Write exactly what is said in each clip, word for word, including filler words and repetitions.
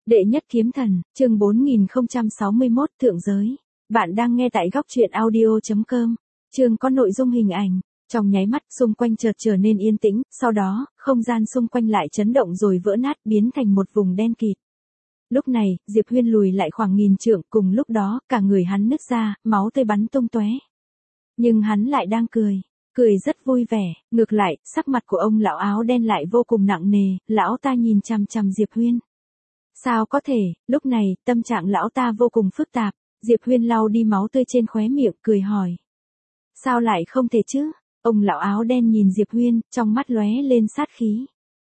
Đệ nhất kiếm thần, chương bốn nghìn không trăm sáu mươi mốt Thượng giới. Bạn đang nghe tại góc truyện audio chấm com. Chương có nội dung hình ảnh. Trong nháy mắt xung quanh chợt trở nên yên tĩnh, sau đó, không gian xung quanh lại chấn động rồi vỡ nát biến thành một vùng đen kịt. Lúc này, Diệp Huyên lùi lại khoảng nghìn trượng, cùng lúc đó, cả người hắn nứt ra, máu tươi bắn tung tóe. Nhưng hắn lại đang cười, cười rất vui vẻ, ngược lại, sắc mặt của ông lão áo đen lại vô cùng nặng nề, lão ta nhìn chằm chằm Diệp Huyên. Sao có thể, lúc này, tâm trạng lão ta vô cùng phức tạp, Diệp Huyên lau đi máu tươi trên khóe miệng, cười hỏi. Sao lại không thể chứ? Ông lão áo đen nhìn Diệp Huyên, trong mắt lóe lên sát khí.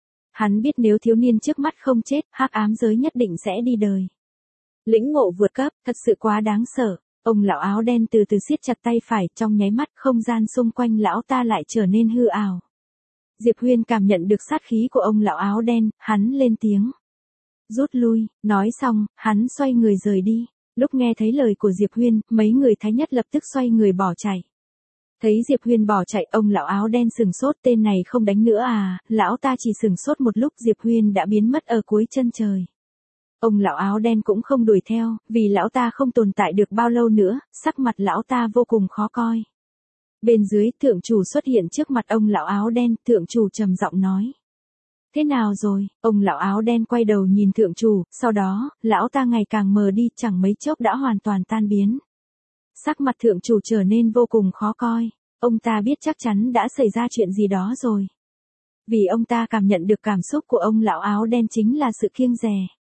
Hắn biết nếu thiếu niên trước mắt không chết, hắc ám giới nhất định sẽ đi đời. Lĩnh ngộ vượt cấp, thật sự quá đáng sợ. Ông lão áo đen từ từ siết chặt tay phải, trong nháy mắt không gian xung quanh lão ta lại trở nên hư ảo. Diệp Huyên cảm nhận được sát khí của ông lão áo đen, hắn lên tiếng. Rút lui, nói xong, hắn xoay người rời đi. Lúc nghe thấy lời của Diệp Huyên, mấy người thái nhất lập tức xoay người bỏ chạy. Thấy Diệp Huyên bỏ chạy, ông lão áo đen sừng sốt, tên này không đánh nữa à? Lão ta chỉ sừng sốt một lúc, Diệp Huyên đã biến mất ở cuối chân trời. Ông lão áo đen cũng không đuổi theo, vì lão ta không tồn tại được bao lâu nữa, sắc mặt lão ta vô cùng khó coi. Bên dưới, thượng chủ xuất hiện trước mặt ông lão áo đen, thượng chủ trầm giọng nói. Thế nào rồi? Ông lão áo đen quay đầu nhìn thượng chủ, sau đó, lão ta ngày càng mờ đi, chẳng mấy chốc đã hoàn toàn tan biến. Sắc mặt thượng chủ trở nên vô cùng khó coi, ông ta biết chắc chắn đã xảy ra chuyện gì đó rồi. Vì ông ta cảm nhận được cảm xúc của ông lão áo đen chính là sự kiêng dè.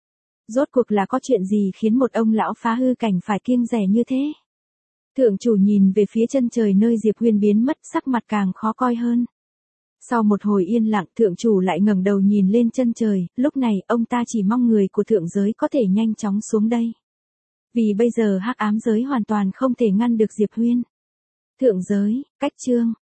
Rốt cuộc là có chuyện gì khiến một ông lão phá hư cảnh phải kiêng dè như thế? Thượng chủ nhìn về phía chân trời nơi Diệp Huyên biến mất, sắc mặt càng khó coi hơn. Sau một hồi yên lặng, thượng chủ lại ngẩng đầu nhìn lên chân trời, lúc này, ông ta chỉ mong người của thượng giới có thể nhanh chóng xuống đây. Vì bây giờ hắc ám giới hoàn toàn không thể ngăn được Diệp Huyên. Thượng giới, cách chương,